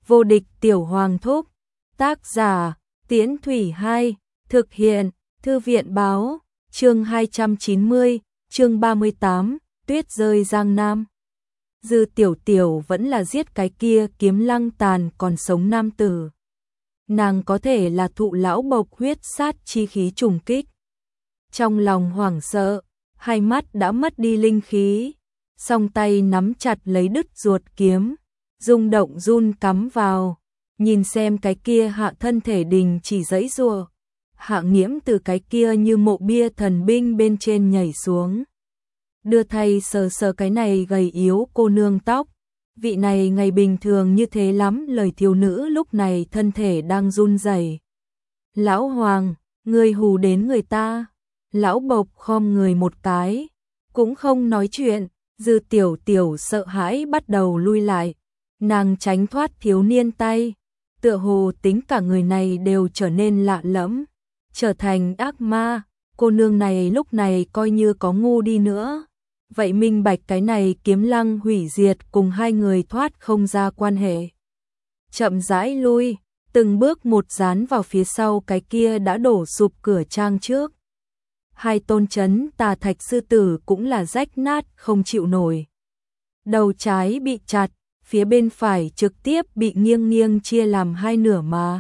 Vô địch tiểu hoàng thúc. Tác giả, Tiễn Thủy 2, thực hiện, Thư viện báo, chương 290, chương 38, tuyết rơi Giang Nam. Dư Tiểu Tiểu vẫn là giết cái kia kiếm lăng tàn còn sống nam tử. Nàng có thể là thụ lão bộc huyết sát chi khí trùng kích. Trong lòng hoảng sợ, hai mắt đã mất đi linh khí, song tay nắm chặt lấy đứt ruột kiếm, rung động run cắm vào, nhìn xem cái kia hạ thân thể đình chỉ giãy giụa. Hạ Nghiễm từ cái kia như mộ bia thần binh bên trên nhảy xuống, đưa tay sờ sờ cái này gầy yếu cô nương tóc. Vị này ngày bình thường như thế lắm, lời thiếu nữ lúc này thân thể đang run rẩy. Lão Hoàng, ngươi hù đến người ta. Lão bộc khom người một cái, cũng không nói chuyện. Dư Tiểu Tiểu sợ hãi bắt đầu lui lại, nàng tránh thoát thiếu niên tay, tựa hồ tính cả người này đều trở nên lạ lẫm, trở thành ác ma. Cô nương này lúc này coi như có ngu đi nữa, vậy minh bạch cái này kiếm lăng hủy diệt cùng hai người thoát không ra quan hệ. Chậm rãi lui, từng bước một dán vào phía sau cái kia đã đổ sụp cửa trang trước. Hai tôn chấn tà thạch sư tử cũng là rách nát không chịu nổi. Đầu trái bị chặt, phía bên phải trực tiếp bị nghiêng nghiêng chia làm hai nửa mà.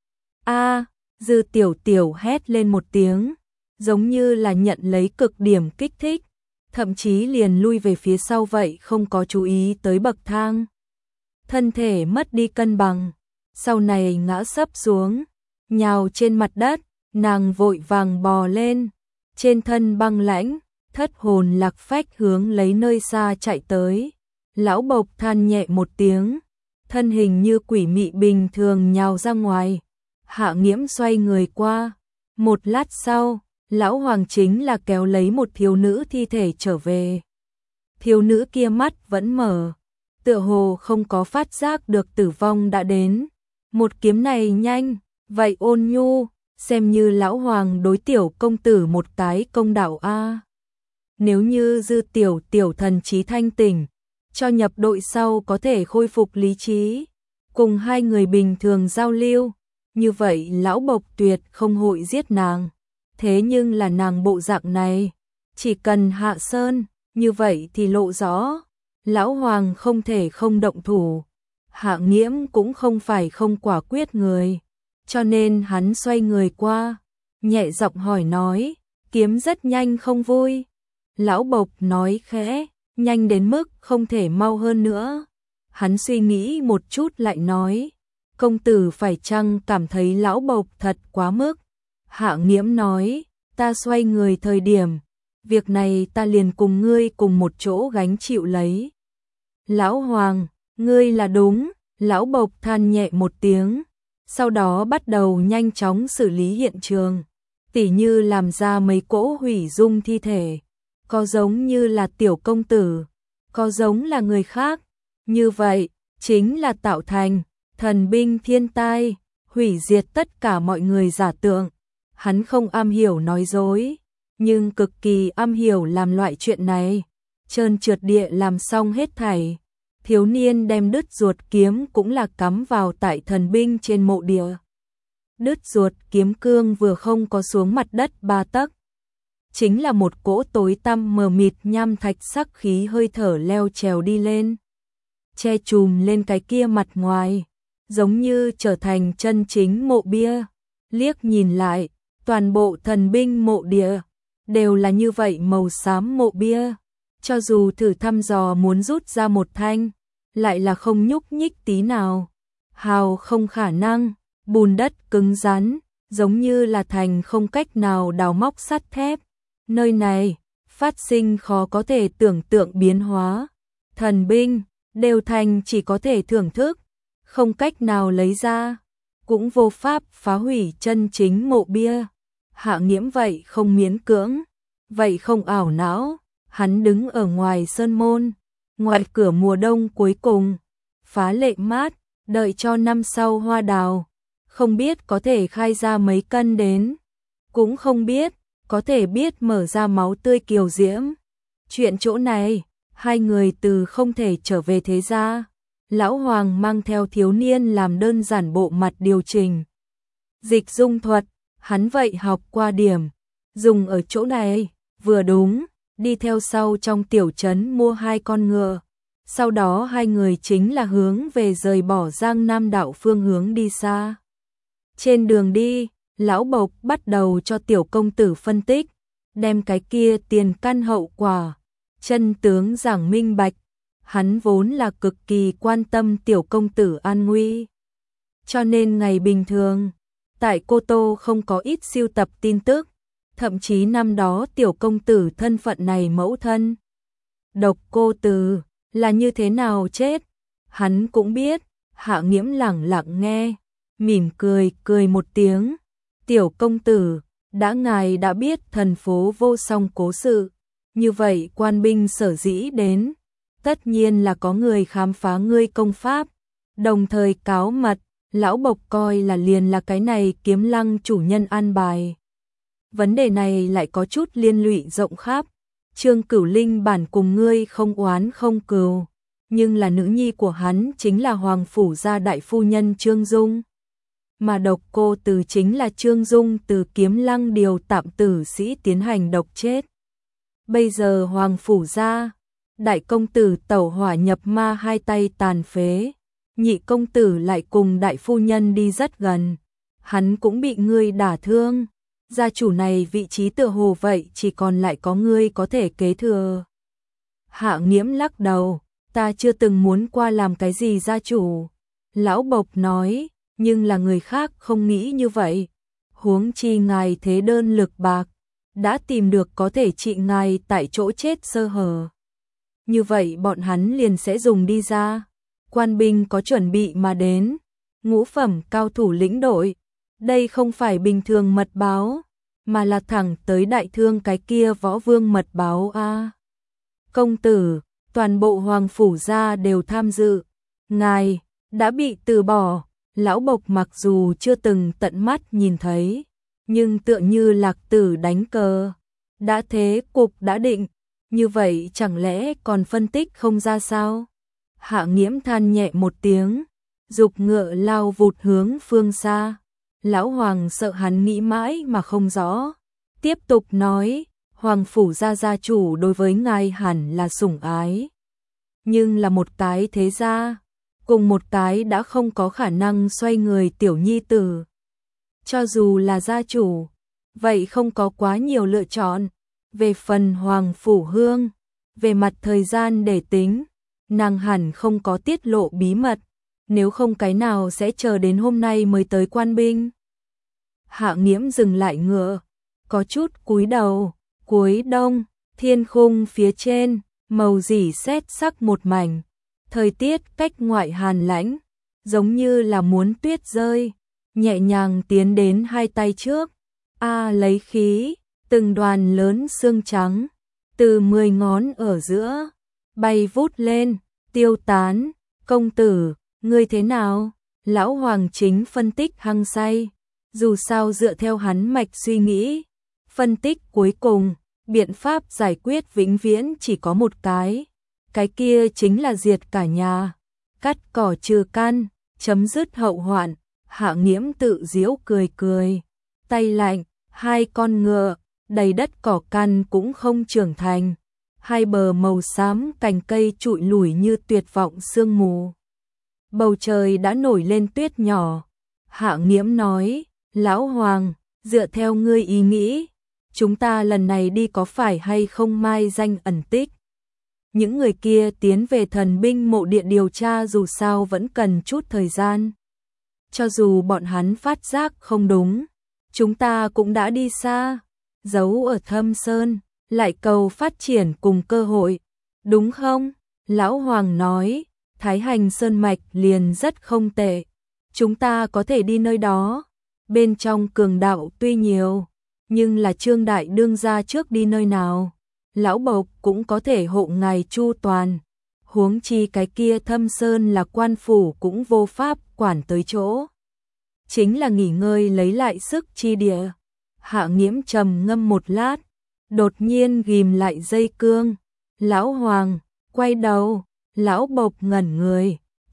Dư Tiểu Tiểu hét lên một tiếng, giống như là nhận lấy cực điểm kích thích, thậm chí liền lui về phía sau vậy không có chú ý tới bậc thang. Thân thể mất đi cân bằng, sau này ngã sấp xuống, nhào trên mặt đất, nàng vội vàng bò lên, trên thân băng lãnh, thất hồn lạc phách hướng lấy nơi xa chạy tới. Lão bộc than nhẹ một tiếng, thân hình như quỷ mị bình thường nhào ra ngoài. Hạ Nghiễm xoay người qua, một lát sau, lão hoàng chính là kéo lấy một thiếu nữ thi thể trở về. Thiếu nữ kia mắt vẫn mở, tựa hồ không có phát giác được tử vong đã đến. Một kiếm này nhanh, vậy ôn nhu, xem như lão hoàng đối tiểu công tử một cái công đạo a. Nếu như Dư Tiểu Tiểu thần trí thanh tỉnh, cho nhập đội sau có thể khôi phục lý trí, cùng hai người bình thường giao lưu, như vậy lão bộc tuyệt không hội giết nàng. Thế nhưng là nàng bộ dạng này, chỉ cần hạ sơn, như vậy thì lộ rõ, lão hoàng không thể không động thủ. Hạ Nghiễm cũng không phải không quả quyết người, cho nên hắn xoay người qua, nhẹ giọng hỏi nói, kiếm rất nhanh không vui. Lão bộc nói khẽ, nhanh đến mức không thể mau hơn nữa. Hắn suy nghĩ một chút lại nói, công tử phải chăng cảm thấy lão bộc thật quá mức. Hạ Nghiễm nói, ta xoay người thời điểm, việc này ta liền cùng ngươi cùng một chỗ gánh chịu lấy. Lão Hoàng, ngươi là đúng. Lão bộc than nhẹ một tiếng, sau đó bắt đầu nhanh chóng xử lý hiện trường, tỉ như làm ra mấy cỗ hủy dung thi thể, có giống như là tiểu công tử, có giống là người khác. Như vậy, chính là tạo thành thần binh thiên tai, hủy diệt tất cả mọi người giả tượng. Hắn không am hiểu nói dối, nhưng cực kỳ am hiểu làm loại chuyện này, trơn trượt địa làm xong hết thảy. Thiếu niên đem đứt ruột kiếm cũng là cắm vào tại thần binh trên mộ địa. Đứt ruột kiếm cương vừa không có xuống mặt đất 3 tấc, chính là một cỗ tối tăm mờ mịt nham thạch sắc khí hơi thở leo trèo đi lên, che chùm lên cái kia mặt ngoài, giống như trở thành chân chính mộ bia. Liếc nhìn lại, toàn bộ thần binh mộ địa đều là như vậy màu xám mộ bia, cho dù thử thăm dò muốn rút ra một thanh, lại là không nhúc nhích tí nào. Hào không khả năng, bùn đất cứng rắn, giống như là thành không cách nào đào móc sắt thép. Nơi này, phát sinh khó có thể tưởng tượng biến hóa. Thần binh, đều thành chỉ có thể thưởng thức, không cách nào lấy ra, cũng vô pháp phá hủy chân chính mộ bia. Hạ Nghiễm vậy không miễn cưỡng, vậy không ảo não, hắn đứng ở ngoài sơn môn, ngoài cửa mùa đông cuối cùng, phá lệ mát, đợi cho năm sau hoa đào, không biết có thể khai ra mấy cân đến, cũng không biết, có thể biết mở ra máu tươi kiều diễm. Chuyện chỗ này, hai người từ không thể trở về thế gia, Lão Hoàng mang theo thiếu niên làm đơn giản bộ mặt điều chỉnh. Dịch dung thuật, hắn vậy học qua điểm, dùng ở chỗ này, vừa đúng, đi theo sau trong tiểu trấn mua 2 con ngựa. Sau đó 2 người chính là hướng về rời bỏ Giang Nam đạo phương hướng đi xa. Trên đường đi, Lão Bộc bắt đầu cho tiểu công tử phân tích, đem cái kia tiền căn hậu quả, chân tướng giảng minh bạch. Hắn vốn là cực kỳ quan tâm tiểu công tử an nguy. Cho nên ngày bình thường, tại Cô Tô không có ít sưu tập tin tức, thậm chí năm đó tiểu công tử thân phận này mẫu thân. Độc Cô Từ là như thế nào chết, hắn cũng biết. Hạ Nghiễm lẳng lặng nghe, mỉm cười một tiếng. Tiểu công tử, ngài đã biết thần phố vô song cố sự, như vậy quan binh sở dĩ đến, tất nhiên là có người khám phá ngươi công pháp, đồng thời cáo mật. Lão Bộc coi là liền là cái này Kiếm Lăng chủ nhân an bài. Vấn đề này lại có chút liên lụy rộng khắp. Trương Cửu Linh bản cùng ngươi không oán không cừu, nhưng là nữ nhi của hắn chính là Hoàng phủ gia đại phu nhân Trương Dung. Mà Độc Cô Từ chính là Trương Dung từ Kiếm Lăng điều tạm tử sĩ tiến hành độc chết. Bây giờ Hoàng phủ gia, đại công tử tẩu hỏa nhập ma 2 tay tàn phế, nhị công tử lại cùng đại phu nhân đi rất gần, hắn cũng bị ngươi đả thương. Gia chủ này vị trí tựa hồ vậy chỉ còn lại có ngươi có thể kế thừa. Hạ Nghiễm lắc đầu, ta chưa từng muốn qua làm cái gì gia chủ. Lão Bộc nói, nhưng là người khác không nghĩ như vậy. Huống chi ngài thế đơn lực bạc, đã tìm được có thể trị ngài tại chỗ chết sơ hở. Như vậy bọn hắn liền sẽ dùng đi ra. Quan binh có chuẩn bị mà đến, ngũ phẩm cao thủ lĩnh đội. Đây không phải bình thường mật báo, mà là thẳng tới đại thương cái kia võ vương mật báo a. Công tử, toàn bộ Hoàng phủ gia đều tham dự. Ngài đã bị từ bỏ. Lão Bộc mặc dù chưa từng tận mắt nhìn thấy, nhưng tựa như lạc tử đánh cờ, đã thế cục đã định, như vậy chẳng lẽ còn phân tích không ra sao? Hạ Nghiễm than nhẹ một tiếng, dục ngựa lao vụt hướng phương xa. Lão Hoàng sợ hắn nghĩ mãi mà không rõ, tiếp tục nói, Hoàng phủ gia chủ đối với ngài hẳn là sủng ái, nhưng là một cái thế gia, cùng một cái đã không có khả năng xoay người tiểu nhi tử. Cho dù là gia chủ, vậy không có quá nhiều lựa chọn. Về phần Hoàng phủ Hương, về mặt thời gian để tính, nàng hẳn không có tiết lộ bí mật, nếu không cái nào sẽ chờ đến hôm nay mới tới quan binh. Hạ Nghiễm dừng lại ngựa, có chút cúi đầu. Cuối đông, thiên khung phía trên, màu rỉ sét sắc một mảnh, thời tiết cách ngoại hàn lãnh, giống như là muốn tuyết rơi, nhẹ nhàng tiến đến 2 tay trước, lấy khí, từng đoàn lớn xương trắng, từ 10 ngón ở giữa, bay vút lên, tiêu tán. Công tử, ngươi thế nào? Lão Hoàng chính phân tích hăng say, dù sao dựa theo hắn mạch suy nghĩ, phân tích cuối cùng, biện pháp giải quyết vĩnh viễn chỉ có một cái kia chính là diệt cả nhà, cắt cỏ trừ căn, chấm dứt hậu hoạn. Hạ Nghiễm tự giễu cười, tay lạnh, 2 con ngựa, đầy đất cỏ căn cũng không trưởng thành, 2 bờ màu xám cành cây trụi lủi như tuyệt vọng sương mù. Bầu trời đã nổi lên tuyết nhỏ. Hạ Nghiễm nói, Lão Hoàng, dựa theo ngươi ý nghĩ, chúng ta lần này đi có phải hay không mai danh ẩn tích? Những người kia tiến về thần binh mộ địa điều tra dù sao vẫn cần chút thời gian. Cho dù bọn hắn phát giác không đúng, chúng ta cũng đã đi xa, giấu ở thâm sơn, lại cầu phát triển cùng cơ hội, đúng không? Lão Hoàng nói, Thái Hành Sơn Mạch liền rất không tệ, chúng ta có thể đi nơi đó, bên trong cường đạo tuy nhiều, nhưng là Trương Đại Đương gia trước đi nơi nào, Lão Bộc cũng có thể hộ ngài chu toàn, huống chi cái kia thâm sơn là quan phủ cũng vô pháp quản tới chỗ. Chính là nghỉ ngơi lấy lại sức chi địa. Hạ Nghiễm trầm ngâm một lát, đột nhiên ghim lại dây cương. Lão Hoàng, quay đầu, Lão Bộc ngẩn người,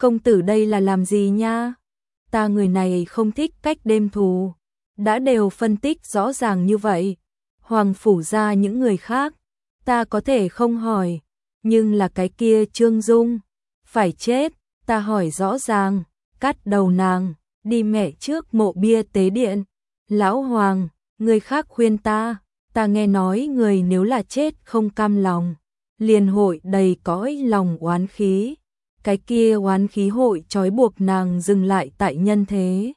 công tử đây là làm gì nha? Ta người này không thích cách đêm thù. Đã đều phân tích rõ ràng như vậy. Hoàng phủ ra những người khác, ta có thể không hỏi. Nhưng là cái kia Trương Dung, phải chết, ta hỏi rõ ràng, cắt đầu nàng, đi mẹ trước mộ bia tế điện. Lão Hoàng, người khác khuyên ta nghe nói người nếu là chết không cam lòng, liền hội đầy cõi lòng oán khí. Cái kia oán khí hội trói buộc nàng dừng lại tại nhân thế,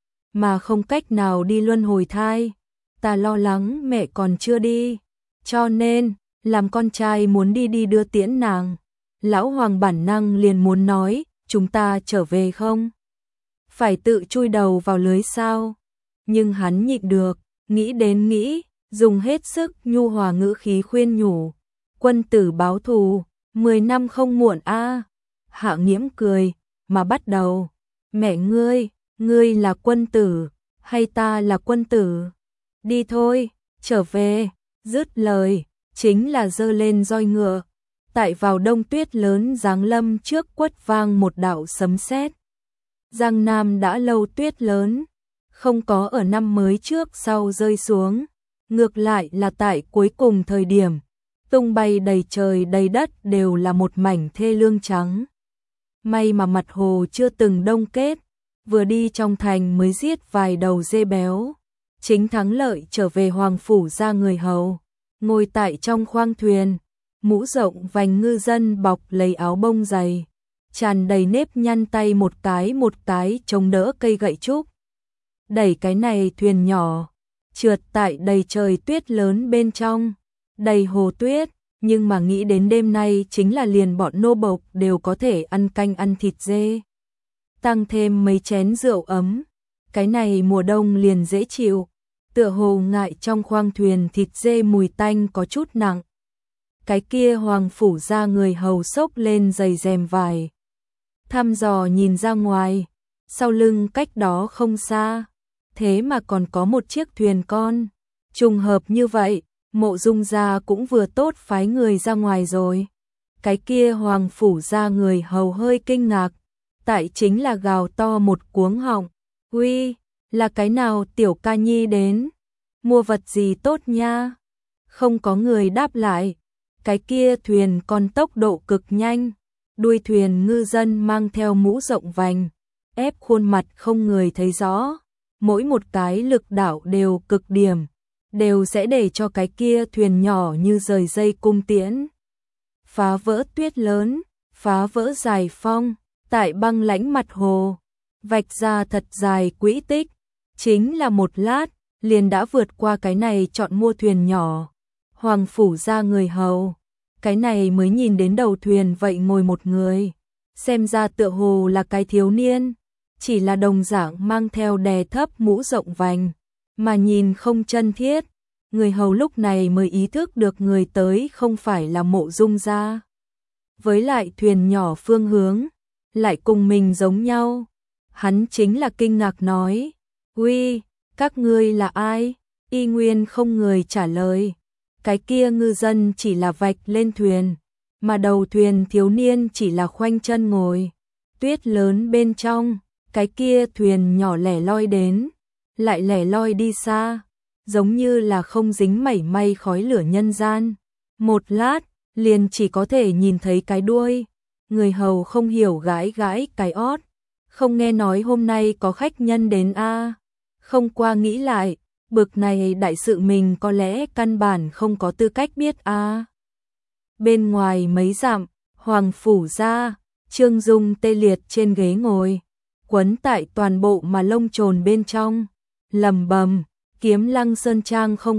mà không cách nào đi luân hồi thai. Ta lo lắng mẹ còn chưa đi, cho nên làm con trai muốn đi đưa tiễn nàng. Lão Hoàng bản năng liền muốn nói, chúng ta trở về không? Phải tự chui đầu vào lưới sao? Nhưng hắn nhịn được, nghĩ đến nghĩ, dùng hết sức nhu hòa ngữ khí khuyên nhủ. Quân tử báo thù, 10 năm không muộn a. Hạ Nghiễm cười, mà bắt đầu. Mẹ ngươi là quân tử, hay ta là quân tử? Đi thôi, trở về. Dứt lời, chính là giơ lên roi ngựa. Tại vào đông tuyết lớn giáng lâm trước quất vang một đạo sấm sét. Giang Nam đã lâu tuyết lớn, không có ở năm mới trước sau rơi xuống, ngược lại là tại cuối cùng thời điểm, tung bay đầy trời đầy đất đều là một mảnh thê lương trắng. May mà mặt hồ chưa từng đông kết, vừa đi trong thành mới giết vài đầu dê béo. Chính thắng lợi trở về Hoàng phủ ra người hầu, ngồi tại trong khoang thuyền, mũ rộng vành ngư dân bọc lấy áo bông dày, tràn đầy nếp nhăn tay một cái chống đỡ cây gậy trúc. Đẩy cái này thuyền nhỏ, trượt tại đầy trời tuyết lớn bên trong, đầy hồ tuyết, nhưng mà nghĩ đến đêm nay chính là liền bọn nô bộc đều có thể ăn canh ăn thịt dê. Tăng thêm mấy chén rượu ấm, cái này mùa đông liền dễ chịu, tựa hồ ngại trong khoang thuyền thịt dê mùi tanh có chút nặng. Cái kia Hoàng phủ ra người hầu xốc lên giày rèm vải, thăm dò nhìn ra ngoài, sau lưng cách đó không xa, thế mà còn có một chiếc thuyền con. Trùng hợp như vậy, Mộ Dung gia cũng vừa tốt phái người ra ngoài rồi. Cái kia Hoàng phủ ra người hầu hơi kinh ngạc, tại chính là gào to một cuống họng, "Uy, là cái nào tiểu ca nhi đến? Mua vật gì tốt nha?" Không có người đáp lại. Cái kia thuyền con tốc độ cực nhanh, đuôi thuyền ngư dân mang theo mũ rộng vành, ép khuôn mặt không người thấy rõ, mỗi một cái lực đạo đều cực điểm, đều sẽ để cho cái kia thuyền nhỏ như rời dây cung tiễn. Phá vỡ tuyết lớn, phá vỡ dài phong, tại băng lãnh mặt hồ, vạch ra thật dài quỹ tích, chính là một lát, liền đã vượt qua cái này chọn mua thuyền nhỏ. Hoàng phủ ra người hầu, cái này mới nhìn đến đầu thuyền vậy ngồi một người, xem ra tựa hồ là cái thiếu niên, chỉ là đồng dạng mang theo đè thấp mũ rộng vành, mà nhìn không chân thiết. Người hầu lúc này mới ý thức được người tới không phải là Mộ Dung gia. Với lại thuyền nhỏ phương hướng, lại cùng mình giống nhau. Hắn chính là kinh ngạc nói, "Uy, các ngươi là ai?" Y nguyên không người trả lời. Cái kia ngư dân chỉ là vạch lên thuyền, mà đầu thuyền thiếu niên chỉ là khoanh chân ngồi. Tuyết lớn bên trong, cái kia thuyền nhỏ lẻ loi đến, lại lẻ loi đi xa, giống như là không dính mảy may khói lửa nhân gian. Một lát, liền chỉ có thể nhìn thấy cái đuôi. Người hầu không hiểu gãi gãi cái ót, không nghe nói hôm nay có khách nhân đến a. Không qua nghĩ lại, bực này đại sự mình có lẽ căn bản không có tư cách biết a. Bên ngoài mấy dặm, Hoàng phủ ra, Trương Dung tê liệt trên ghế ngồi, quấn tại toàn bộ mà lông trồn bên trong, lầm bầm, Kiếm Lăng Sơn Trang không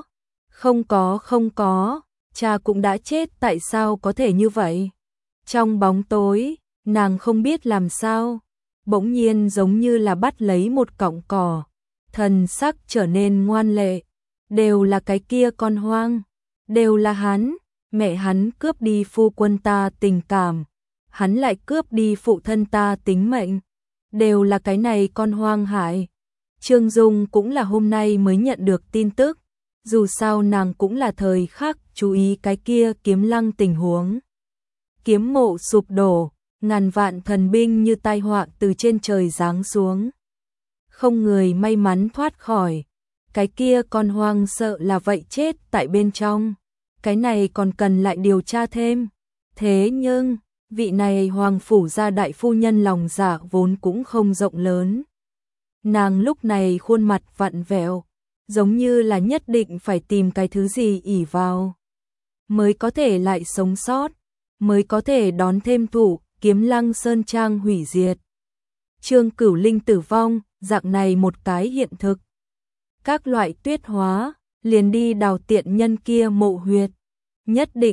có, cha cũng đã chết, tại sao có thể như vậy? Trong bóng tối, nàng không biết làm sao, bỗng nhiên giống như là bắt lấy một cọng cỏ, thần sắc trở nên ngoan lệ, đều là cái kia con hoang, đều là hắn, mẹ hắn cướp đi phu quân ta tình cảm, hắn lại cướp đi phụ thân ta tính mệnh, đều là cái này con hoang hại. Trương Dung cũng là hôm nay mới nhận được tin tức, dù sao nàng cũng là thời khắc chú ý cái kia Kiếm Lăng tình huống. Kiếm mộ sụp đổ, ngàn vạn thần binh như tai họa từ trên trời giáng xuống. Không người may mắn thoát khỏi. Cái kia con hoang sợ là vậy chết tại bên trong. Cái này còn cần lại điều tra thêm. Thế nhưng, vị này hoàng phủ gia đại phu nhân lòng dạ vốn cũng không rộng lớn. Nàng lúc này khuôn mặt vặn vẹo, giống như là nhất định phải tìm cái thứ gì ỷ vào, mới có thể lại sống sót, mới có thể đón thêm thủ, Kiếm Lăng Sơn Trang hủy diệt. Trương Cửu Linh tử vong, dạng này một cái hiện thực. Các loại tuyết hóa, liền đi đào tiện nhân kia mộ huyệt. Nhất định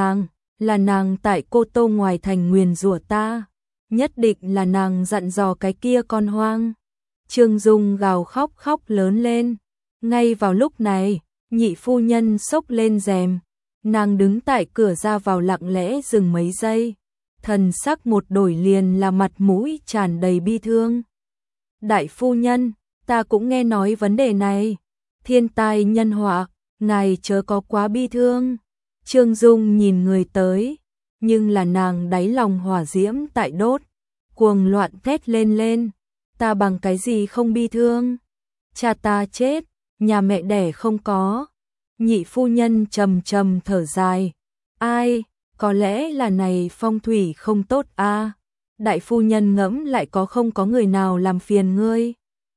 là nàng tại Cô Tô ngoài thành nguyền rủa ta. Nhất định là nàng dặn dò cái kia con hoang. Trương Dung gào khóc khóc lớn lên. Ngay vào lúc này, nhị phu nhân xốc lên rèm. Nàng đứng tại cửa ra vào lặng lẽ dừng mấy giây. Thần sắc một đổi liền là mặt mũi tràn đầy bi thương. Đại phu nhân, ta cũng nghe nói vấn đề này. Thiên tai nhân họa, ngài chớ có quá bi thương. Trương Dung nhìn người tới, nhưng là nàng đáy lòng hỏa diễm tại đốt, cuồng loạn thét lên. Ta bằng cái gì không bi thương? Cha ta chết, nhà mẹ đẻ không có. Nhị phu nhân trầm trầm thở dài. Ai, có lẽ là này phong thủy không tốt a. Đại phu nhân ngẫm lại không có người nào làm phiền ngươi.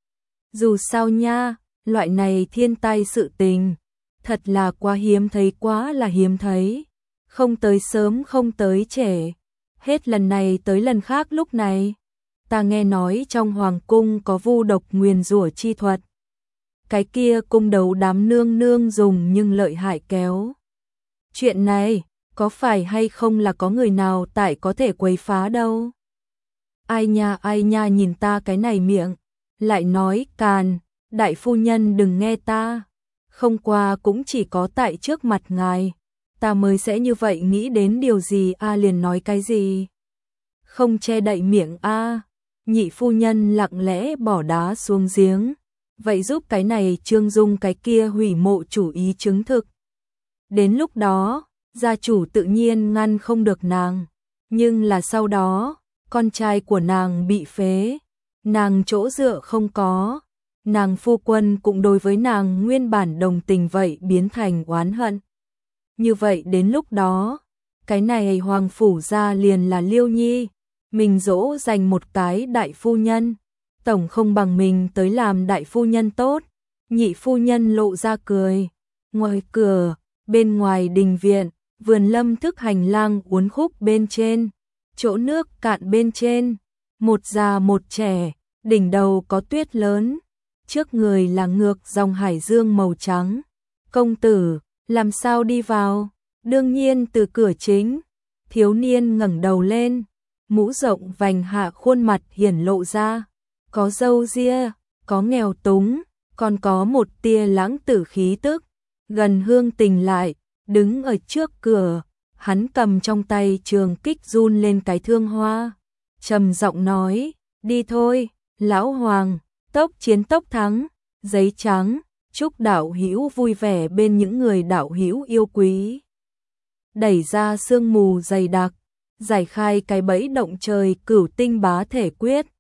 Dù sao nha, loại này thiên tai sự tình, thật là quá là hiếm thấy. Không tới sớm không tới trễ, hết lần này tới lần khác lúc này. Ta nghe nói trong hoàng cung có vu độc nguyền rủa chi thuật. Cái kia cung đấu đám nương nương dùng nhưng lợi hại kéo. Chuyện này, có phải hay không là có người nào tại có thể quấy phá đâu. Ai nha nhìn ta cái này miệng, lại nói càn, đại phu nhân đừng nghe ta. Không qua cũng chỉ có tại trước mặt ngài, ta mới sẽ như vậy nghĩ đến điều gì liền nói cái gì. Không che đậy miệng nhị phu nhân lặng lẽ bỏ đá xuống giếng. Vậy giúp cái này Trương Dung cái kia hủy mộ chủ ý chứng thực. Đến lúc đó, gia chủ tự nhiên ngăn không được nàng. Nhưng là sau đó, con trai của nàng bị phế. Nàng chỗ dựa không có. Nàng phu quân cũng đối với nàng nguyên bản đồng tình vậy biến thành oán hận. Như vậy đến lúc đó, cái này hoàng phủ gia liền là Liêu Nhi. Mình dỗ dành một cái đại phu nhân. Tổng không bằng mình tới làm đại phu nhân tốt. Nhị phu nhân lộ ra cười. Ngoài cửa, bên ngoài đình viện, vườn lâm thức hành lang uốn khúc bên trên, chỗ nước cạn bên trên, một già một trẻ, đỉnh đầu có tuyết lớn, trước người là ngược dòng hải dương màu trắng. Công tử, làm sao đi vào? Đương nhiên từ cửa chính. Thiếu niên ngẩng đầu lên, mũ rộng vành hạ khuôn mặt hiển lộ ra. Có râu ria, có nghèo túng, còn có một tia lãng tử khí tức. Gần hương tình lại, đứng ở trước cửa, hắn cầm trong tay trường kích run lên cái thương hoa. Trầm giọng nói, đi thôi, lão hoàng, tốc chiến tốc thắng, giấy trắng, chúc đạo hữu vui vẻ bên những người đạo hữu yêu quý. Đẩy ra sương mù dày đặc, giải khai cái bẫy động trời cửu tinh bá thể quyết.